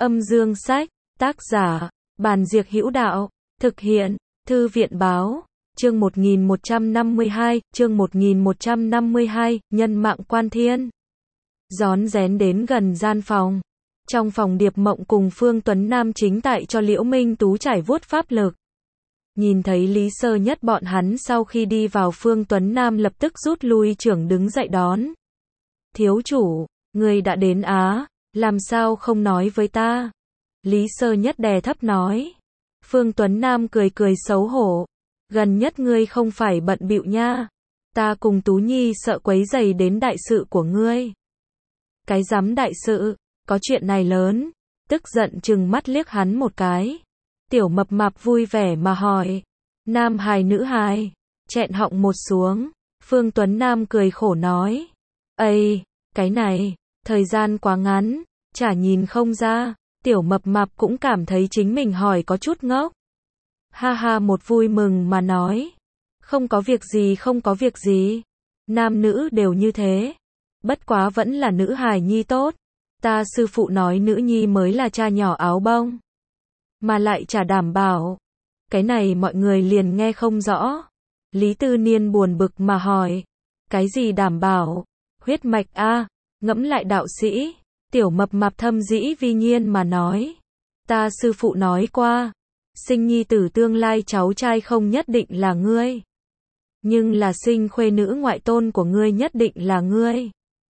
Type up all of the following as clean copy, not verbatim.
Âm dương sách, tác giả, Bàn Diệc Hữu Đạo, thực hiện, Thư viện Báo, chương 1152, nhân mạng quan thiên. Rón rén đến gần gian phòng. Trong phòng Điệp Mộng cùng Phương Tuấn Nam chính tại cho Liễu Minh Tú trải vuốt pháp lực. Nhìn thấy Lý Sơ Nhất bọn hắn sau khi đi vào, Phương Tuấn Nam lập tức rút lui trưởng đứng dậy đón. Thiếu chủ, người đã đến á, làm sao không nói với ta? Lý Sơ Nhất đè thấp nói. Phương Tuấn Nam cười cười xấu hổ. Gần nhất ngươi không phải bận bịu nha. Ta cùng Tú Nhi sợ quấy rầy đến đại sự của ngươi. Cái dám đại sự, có chuyện này lớn. Tức giận trừng mắt liếc hắn một cái. Tiểu Mập Mạp vui vẻ mà hỏi. Nam hài nữ hài? Chẹn họng một xuống. Phương Tuấn Nam cười khổ nói. Ây, cái này, thời gian quá ngắn, chả nhìn không ra. Tiểu Mập Mạp cũng cảm thấy chính mình hỏi có chút ngốc. Ha ha, một vui mừng mà nói. Không có việc gì, không có việc gì. Nam nữ đều như thế. Bất quá vẫn là nữ hài nhi tốt. Ta sư phụ nói nữ nhi mới là cha nhỏ áo bông. Mà lại chả đảm bảo. Cái này mọi người liền nghe không rõ. Lý Tư Niên buồn bực mà hỏi. Cái gì đảm bảo? Huyết mạch a? Ngẫm lại đạo sĩ. Tiểu Mập Mạp thâm dĩ vi nhiên mà nói. Ta sư phụ nói qua. Sinh nhi tử tương lai cháu trai không nhất định là ngươi. Nhưng là sinh khuê nữ ngoại tôn của ngươi nhất định là ngươi.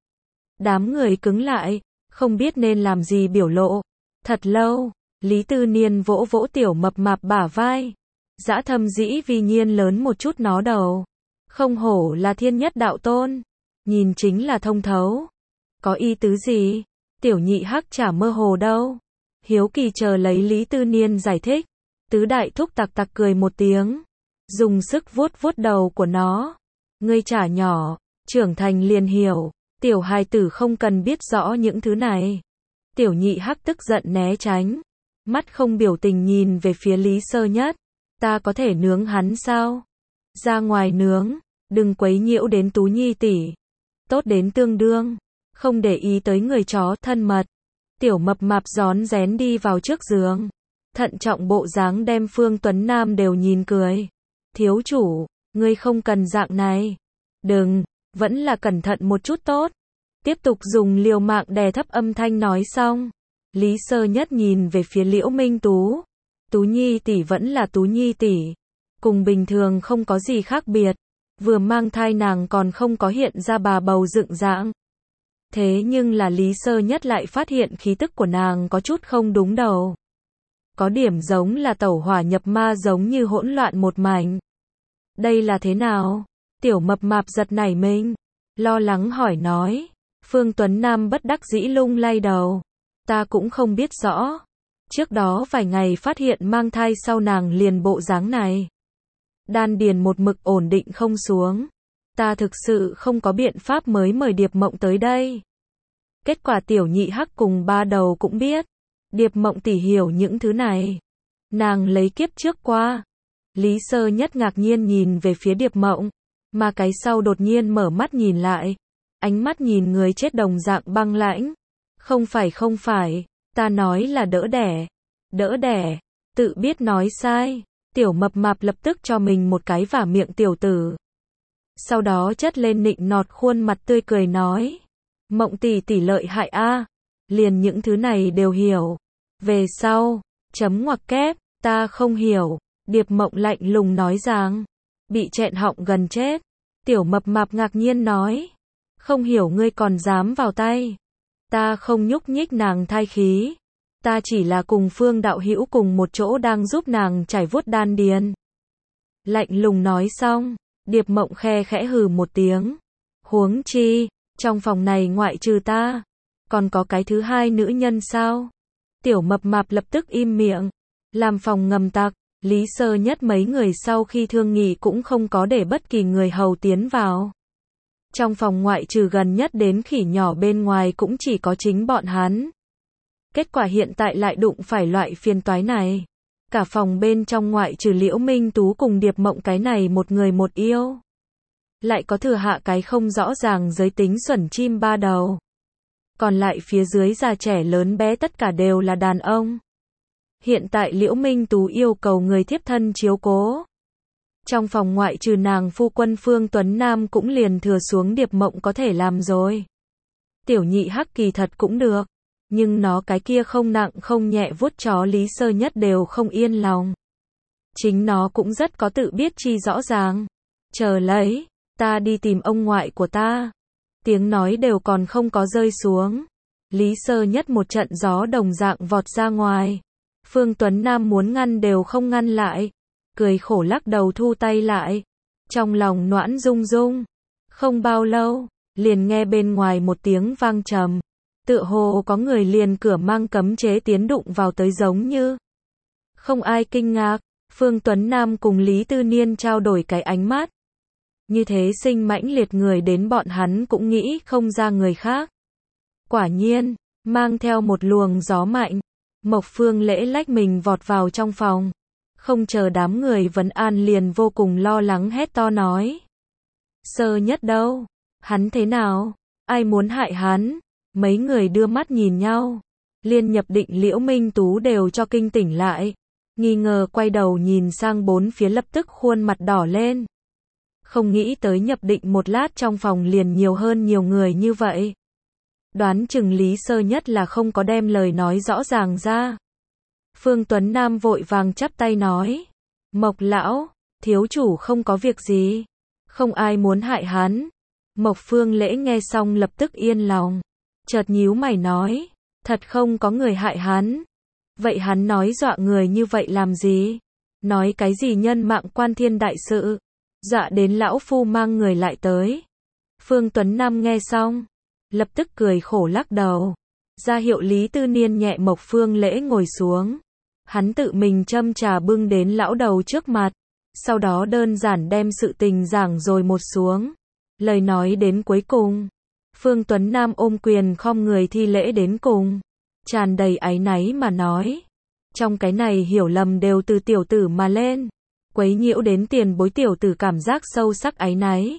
Đám người cứng lại, không biết nên làm gì biểu lộ. Thật lâu, Lý Tư Niên vỗ vỗ Tiểu Mập Mạp bả vai. Dã thâm dĩ vi nhiên lớn một chút nó đầu. Không hổ là thiên nhất đạo tôn. Nhìn chính là thông thấu. Có ý tứ gì? Tiểu Nhị Hắc chả mơ hồ đâu. Hiếu kỳ chờ lấy Lý Tư Niên giải thích. Tứ đại thúc tặc tặc cười một tiếng. Dùng sức vuốt vuốt đầu của nó. Ngươi chả nhỏ, trưởng thành liền hiểu. Tiểu hài tử không cần biết rõ những thứ này. Tiểu Nhị Hắc tức giận né tránh. Mắt không biểu tình nhìn về phía Lý Sơ Nhất. Ta có thể nướng hắn sao? Ra ngoài nướng, đừng quấy nhiễu đến Tú Nhi tỷ. Tốt đến tương đương. Không để ý tới người chó thân mật. Tiểu Mập Mạp rón rén đi vào trước giường. Thận trọng bộ dáng đem Phương Tuấn Nam đều nhìn cười. Thiếu chủ, ngươi không cần dạng này. Đừng, vẫn là cẩn thận một chút tốt. Tiếp tục dùng liều mạng đè thấp âm thanh nói xong. Lý Sơ Nhất nhìn về phía Liễu Minh Tú. Tú Nhi tỷ vẫn là Tú Nhi tỷ. Cùng bình thường không có gì khác biệt. Vừa mang thai nàng còn không có hiện ra bà bầu dựng dạng. Thế nhưng là Lý Sơ Nhất lại phát hiện khí tức của nàng có chút không đúng đầu. Có điểm giống là tẩu hỏa nhập ma, giống như hỗn loạn một mảnh. Đây là thế nào? Tiểu Mập Mạp giật nảy mình. Lo lắng hỏi nói. Phương Tuấn Nam bất đắc dĩ lung lay đầu. Ta cũng không biết rõ. Trước đó vài ngày phát hiện mang thai sau nàng liền bộ dáng này. Đan điền một mực ổn định không xuống. Ta thực sự không có biện pháp mới mời Điệp Mộng tới đây. Kết quả Tiểu Nhị Hắc cùng ba đầu cũng biết. Điệp Mộng tỷ hiểu những thứ này. Nàng lấy kiếp trước qua. Lý Sơ Nhất ngạc nhiên nhìn về phía Điệp Mộng. Mà cái sau đột nhiên mở mắt nhìn lại. Ánh mắt nhìn người chết đồng dạng băng lãnh. Không phải, ta nói là đỡ đẻ. Đỡ đẻ, tự biết nói sai. Tiểu Mập Mạp lập tức cho mình một cái vả miệng tiểu tử. Sau đó chất lên nịnh nọt khuôn mặt tươi cười nói. Mộng tỷ tỷ lợi hại a, liền những thứ này đều hiểu. Về sau, chấm ngoặc kép, ta không hiểu. Điệp Mộng lạnh lùng nói rằng. Bị chẹn họng gần chết. Tiểu Mập Mạp ngạc nhiên nói. Không hiểu ngươi còn dám vào tay. Ta không nhúc nhích nàng thai khí. Ta chỉ là cùng Phương đạo hữu cùng một chỗ đang giúp nàng trải vuốt đan điền. Lạnh lùng nói xong, Điệp Mộng khe khẽ hừ một tiếng. Huống chi, trong phòng này ngoại trừ ta, còn có cái thứ hai nữ nhân sao? Tiểu Mập Mạp lập tức im miệng. Làm phòng ngầm tặc, Lý Sơ Nhất mấy người sau khi thương nghị cũng không có để bất kỳ người hầu tiến vào. Trong phòng ngoại trừ gần nhất đến khỉ nhỏ bên ngoài cũng chỉ có chính bọn hắn. Kết quả hiện tại lại đụng phải loại phiền toái này. Cả phòng bên trong ngoại trừ Liễu Minh Tú cùng Điệp Mộng cái này một người một yêu. Lại có thừa hạ cái không rõ ràng giới tính xuẩn chim ba đầu. còn lại phía dưới già trẻ lớn bé tất cả đều là đàn ông. Hiện tại Liễu Minh Tú yêu cầu người thiếp thân chiếu cố. Trong phòng ngoại trừ nàng phu quân Phương Tuấn Nam cũng liền thừa xuống Điệp Mộng có thể làm rồi. Tiểu nhị hắc kỳ thật cũng được, nhưng nó cái kia không nặng không nhẹ vuốt chó Lý Sơ Nhất đều không yên lòng. Chính nó cũng rất có tự biết chi rõ ràng. Chờ lấy, ta đi tìm ông ngoại của ta. Tiếng nói đều còn không có rơi xuống. Lý Sơ Nhất một trận gió đồng dạng vọt ra ngoài. Phương Tuấn Nam muốn ngăn đều không ngăn lại. Cười khổ lắc đầu thu tay lại. Trong lòng noãn rung rung. Không bao lâu, liền nghe bên ngoài một tiếng vang trầm. Tựa hồ có người liền cửa mang cấm chế tiến đụng vào tới giống như. Không ai kinh ngạc. Phương Tuấn Nam cùng Lý Tư Niên trao đổi cái ánh mắt. Như thế sinh mãnh liệt người đến bọn hắn cũng nghĩ không ra người khác. Quả nhiên, mang theo một luồng gió mạnh, Mộc Phương Lễ lách mình vọt vào trong phòng. Không chờ đám người vấn an liền vô cùng lo lắng hét to nói. Sơ Nhất đâu? Hắn thế nào? Ai muốn hại hắn? Mấy người đưa mắt nhìn nhau. Liên Nhập Định Liễu Minh Tú đều cho kinh tỉnh lại. Nghi ngờ quay đầu nhìn sang bốn phía lập tức khuôn mặt đỏ lên. Không nghĩ tới Nhập Định một lát trong phòng liền nhiều hơn nhiều người như vậy. Đoán chừng Lý Sơ Nhất là không có đem lời nói rõ ràng ra. Phương Tuấn Nam vội vàng chắp tay nói. Mộc lão, thiếu chủ không có việc gì. Không ai muốn hại hắn. Mộc Phương Lễ nghe xong lập tức yên lòng. Chợt nhíu mày nói. Thật không có người hại hắn. Vậy hắn nói dọa người như vậy làm gì? Nói cái gì nhân mạng quan thiên đại sự? Dọa đến lão phu mang người lại tới. Phương Tuấn Nam nghe xong, lập tức cười khổ lắc đầu. Ra hiệu Lý Tư Niên nhẹ Mộc Phương Lễ ngồi xuống. Hắn tự mình châm trà bưng đến lão đầu trước mặt. Sau đó đơn giản đem sự tình giảng rồi một xuống. Lời nói đến cuối cùng. Phương Tuấn Nam ôm quyền khom người thi lễ đến cùng. Tràn đầy áy náy mà nói. Trong cái này hiểu lầm đều từ tiểu tử mà lên. Quấy nhiễu đến tiền bối tiểu tử cảm giác sâu sắc áy náy.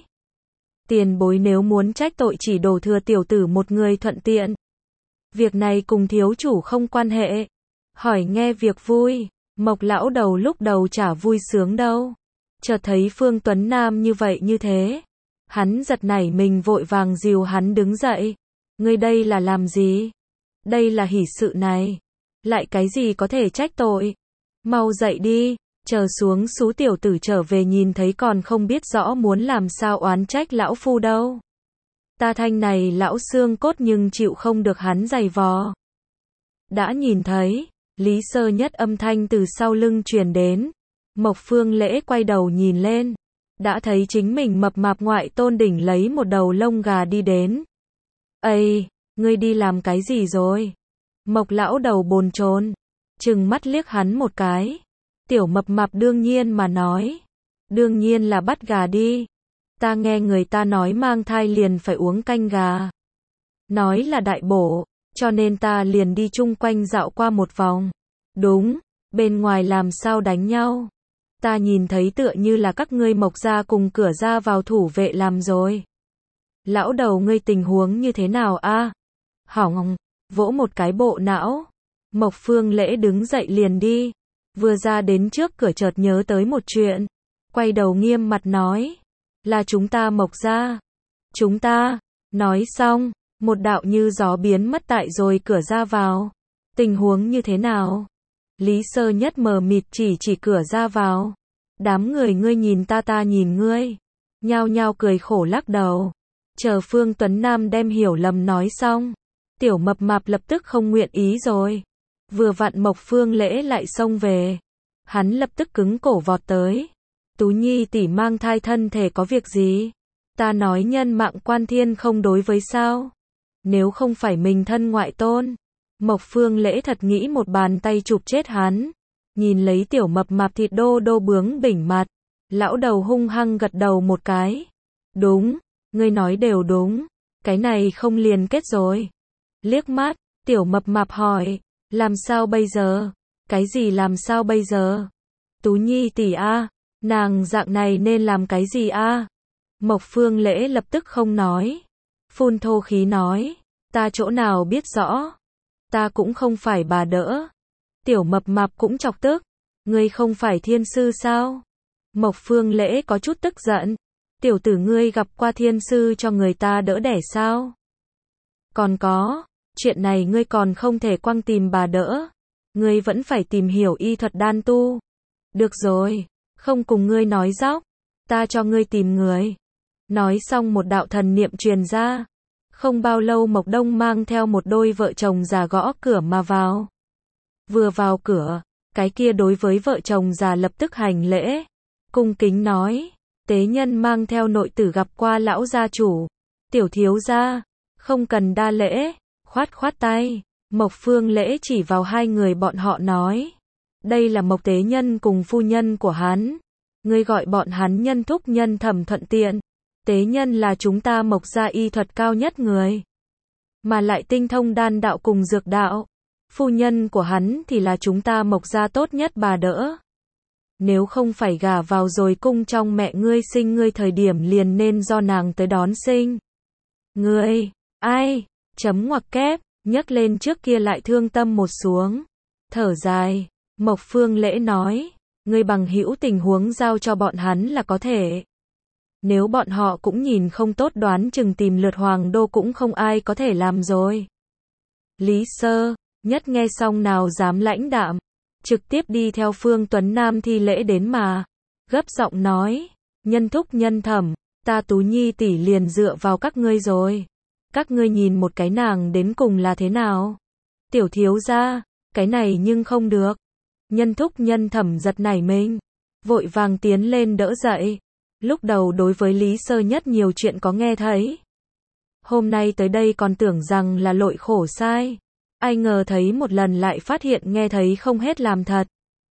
Tiền bối nếu muốn trách tội chỉ đổ thừa tiểu tử một người thuận tiện. Việc này cùng thiếu chủ không quan hệ. Hỏi nghe việc vui. Mộc lão đầu lúc đầu chả vui sướng đâu. Chợt thấy Phương Tuấn Nam như vậy như thế. Hắn giật nảy mình vội vàng dìu hắn đứng dậy. Ngươi đây là làm gì? Đây là hỷ sự này. Lại cái gì có thể trách tội? Mau dậy đi. Chờ xuống xú tiểu tử trở về nhìn thấy còn không biết rõ muốn làm sao oán trách lão phu đâu. Ta thanh này lão xương cốt nhưng chịu không được hắn giày vò. Đã nhìn thấy, Lý Sơ Nhất âm thanh từ sau lưng truyền đến. Mộc Phương Lễ quay đầu nhìn lên. Đã thấy chính mình mập mạp ngoại tôn đỉnh lấy một đầu lông gà đi đến. Ây, ngươi đi làm cái gì rồi? Mộc lão đầu bồn chồn, trừng mắt liếc hắn một cái. Tiểu mập mạp đương nhiên mà nói. Đương nhiên là bắt gà đi. Ta nghe người ta nói mang thai liền phải uống canh gà. Nói là đại bổ, cho nên ta liền đi chung quanh dạo qua một vòng. Đúng, bên ngoài làm sao đánh nhau. Ta nhìn thấy tựa như là các ngươi Mộc gia cùng cửa ra vào thủ vệ làm rồi. Lão đầu ngươi tình huống như thế nào a? Hỏng, vỗ một cái bộ não. Mộc Phương Lễ đứng dậy liền đi. Vừa ra đến trước cửa chợt nhớ tới một chuyện. Quay đầu nghiêm mặt nói. Là chúng ta Mộc gia. Chúng ta. Nói xong, một đạo như gió biến mất tại rồi cửa ra vào. Tình huống như thế nào? Lý Sơ Nhất mờ mịt chỉ cửa ra vào. Đám người ngươi nhìn ta nhìn ngươi. Nhao nhao cười khổ lắc đầu. Chờ Phương Tuấn Nam đem hiểu lầm nói xong. Tiểu mập mạp lập tức không nguyện ý rồi. Vừa vặn Mộc Phương Lễ lại xông về. Hắn lập tức cứng cổ vọt tới. Tú Nhi tỷ mang thai thân thể có việc gì? Ta nói nhân mạng quan thiên không đối với sao? Nếu không phải mình thân ngoại tôn. Mộc Phương Lễ thật nghĩ một bàn tay chụp chết hắn. Nhìn lấy tiểu mập mạp thịt đô đô bướng bỉnh mặt. Lão đầu hung hăng gật đầu một cái. Đúng, ngươi nói đều đúng. Cái này không liền kết rồi. Liếc mắt, tiểu mập mạp hỏi. Làm sao bây giờ? Cái gì làm sao bây giờ? Tú Nhi tỷ a, nàng dạng này nên làm cái gì a? Mộc Phương Lễ lập tức không nói. Phun thô khí nói. Ta chỗ nào biết rõ. Ta cũng không phải bà đỡ. Tiểu mập mạp cũng chọc tức. Ngươi không phải thiên sư sao? Mộc Phương Lễ có chút tức giận. Tiểu tử ngươi gặp qua thiên sư cho người ta đỡ đẻ sao? Còn có, chuyện này ngươi còn không thể quăng tìm bà đỡ. Ngươi vẫn phải tìm hiểu y thuật đan tu. Được rồi, không cùng ngươi nói dóc. Ta cho ngươi tìm người. Nói xong một đạo thần niệm truyền ra. Không bao lâu Mộc Đông mang theo một đôi vợ chồng già gõ cửa mà vào. Vừa vào cửa, cái kia đối với vợ chồng già lập tức hành lễ. Cung kính nói, tế nhân mang theo nội tử gặp qua lão gia chủ. Tiểu thiếu gia, không cần đa lễ, khoát khoát tay. Mộc Phương Lễ chỉ vào hai người bọn họ nói. Đây là Mộc tế nhân cùng phu nhân của hắn. Ngươi gọi bọn hắn nhân thúc nhân thẩm thuận tiện. Tế nhân là chúng ta Mộc gia y thuật cao nhất người. Mà lại tinh thông đan đạo cùng dược đạo. Phu nhân của hắn thì là chúng ta Mộc gia tốt nhất bà đỡ. Nếu không phải gả vào rồi cung trong mẹ ngươi sinh ngươi thời điểm liền nên do nàng tới đón sinh. Ngươi, ai, chấm ngoặc kép, nhấc lên trước kia lại thương tâm một xuống. Thở dài, Mộc Phương Lễ nói, ngươi bằng hữu tình huống giao cho bọn hắn là có thể. Nếu bọn họ cũng nhìn không tốt đoán chừng tìm lượt hoàng đô cũng không ai có thể làm rồi. Lý Sơ, nhất nghe xong nào dám lãnh đạm, trực tiếp đi theo Phương Tuấn Nam thi lễ đến mà, gấp giọng nói, nhân thúc nhân thẩm, ta Tú Nhi tỷ liền dựa vào các ngươi rồi. Các ngươi nhìn một cái nàng đến cùng là thế nào? Tiểu thiếu gia, cái này nhưng không được. Nhân thúc nhân thẩm giật nảy mình, vội vàng tiến lên đỡ dậy. Lúc đầu đối với Lý Sơ nhất nhiều chuyện có nghe thấy. Hôm nay tới đây còn tưởng rằng là lội khổ sai. Ai ngờ thấy một lần lại phát hiện nghe thấy không hết làm thật.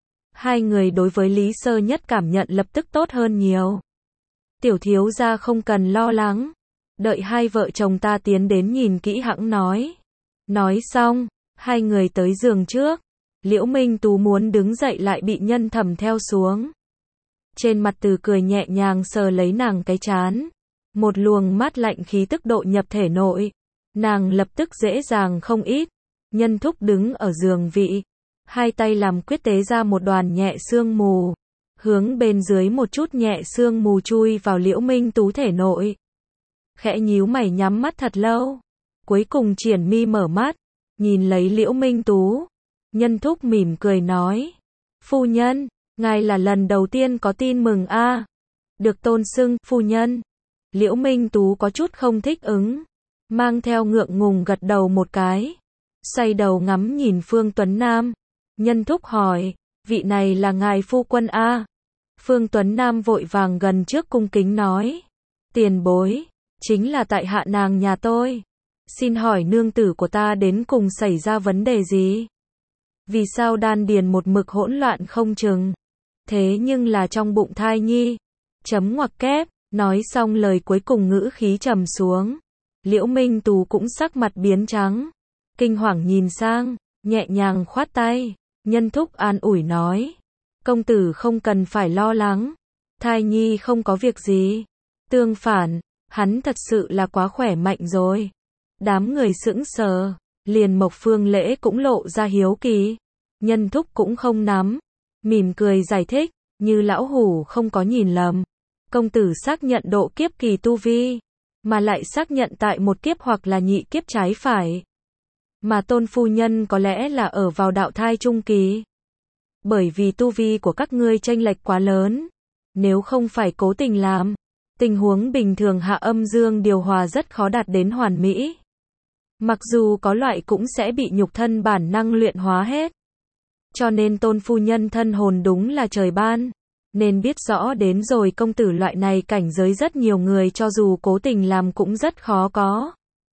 Hai người đối với Lý Sơ nhất cảm nhận lập tức tốt hơn nhiều. Tiểu thiếu gia không cần lo lắng. Đợi hai vợ chồng ta tiến đến nhìn kỹ hẵng nói. Nói xong, hai người tới giường trước. Liễu Minh Tú muốn đứng dậy lại bị nhân thẩm theo xuống. Trên mặt Từ cười nhẹ nhàng sờ lấy nàng cái trán. Một luồng mát lạnh khí tức độ nhập thể nội. Nàng lập tức dễ dàng không ít. Nhân thúc đứng ở giường vị. Hai tay làm quyết tế ra một đoàn nhẹ sương mù. Hướng bên dưới một chút nhẹ sương mù chui vào Liễu Minh Tú thể nội. Khẽ nhíu mày nhắm mắt thật lâu. Cuối cùng triển mi mở mắt. Nhìn lấy Liễu Minh Tú. Nhân thúc mỉm cười nói. Phu nhân, ngài là lần đầu tiên có tin mừng a. Được tôn xưng phu nhân. Liễu Minh Tú có chút không thích ứng. Mang theo ngượng ngùng gật đầu một cái. Xoay đầu ngắm nhìn Phương Tuấn Nam. Nhân thúc hỏi, vị này là ngài phu quân a? Phương Tuấn Nam vội vàng gần trước cung kính nói. Tiền bối, chính là tại hạ nàng nhà tôi. Xin hỏi nương tử của ta đến cùng xảy ra vấn đề gì? Vì sao đan điền một mực hỗn loạn không chừng? Thế nhưng là trong bụng thai nhi. Chấm ngoặc kép, nói xong lời cuối cùng ngữ khí trầm xuống. Liễu Minh Tú cũng sắc mặt biến trắng. Kinh hoàng nhìn sang, nhẹ nhàng khoát tay. Nhân thúc an ủi nói. Công tử không cần phải lo lắng. Thai nhi không có việc gì. Tương phản, hắn thật sự là quá khỏe mạnh rồi. Đám người sững sờ. Liền Mộc Phương Lễ cũng lộ ra hiếu kỳ. Nhân thúc cũng không nắm. Mỉm cười giải thích. Như lão hủ không có nhìn lầm. Công tử xác nhận độ kiếp kỳ tu vi. Mà lại xác nhận tại một kiếp hoặc là nhị kiếp trái phải. Mà tôn phu nhân có lẽ là ở vào đạo thai trung kỳ. Bởi vì tu vi của các ngươi chênh lệch quá lớn. Nếu không phải cố tình làm. Tình huống bình thường hạ âm dương điều hòa rất khó đạt đến hoàn mỹ. Mặc dù có loại cũng sẽ bị nhục thân bản năng luyện hóa hết. Cho nên tôn phu nhân thân hồn đúng là trời ban. Nên biết rõ đến rồi công tử loại này cảnh giới rất nhiều người cho dù cố tình làm cũng rất khó có.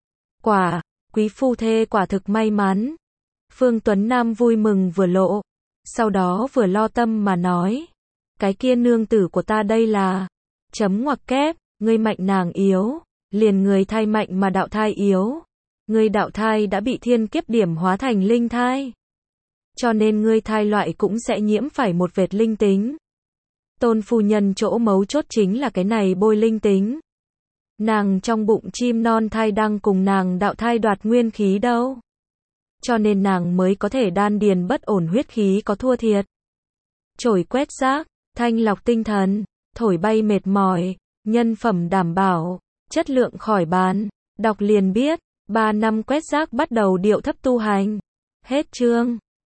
Quả, quý phu thê quả thực may mắn. Phương Tuấn Nam vui mừng vừa lộ. Sau đó vừa lo tâm mà nói. Cái kia nương tử của ta đây là. Chấm ngoặc kép, ngươi mạnh nàng yếu. Liền người thai mạnh mà đạo thai yếu. Ngươi đạo thai đã bị thiên kiếp điểm hóa thành linh thai. Cho nên ngươi thai loại cũng sẽ nhiễm phải một vệt linh tính. Tôn phu nhân chỗ mấu chốt chính là cái này bôi linh tính. Nàng trong bụng chim non thai đang cùng nàng đạo thai đoạt nguyên khí đâu. Cho nên nàng mới có thể đan điền bất ổn, huyết khí có thua thiệt. Chổi quét rác, thanh lọc tinh thần, thổi bay mệt mỏi, nhân phẩm đảm bảo, chất lượng khỏi bàn. Đọc liền biết, 3 năm quét rác bắt đầu điệu thấp tu hành. Hết chương.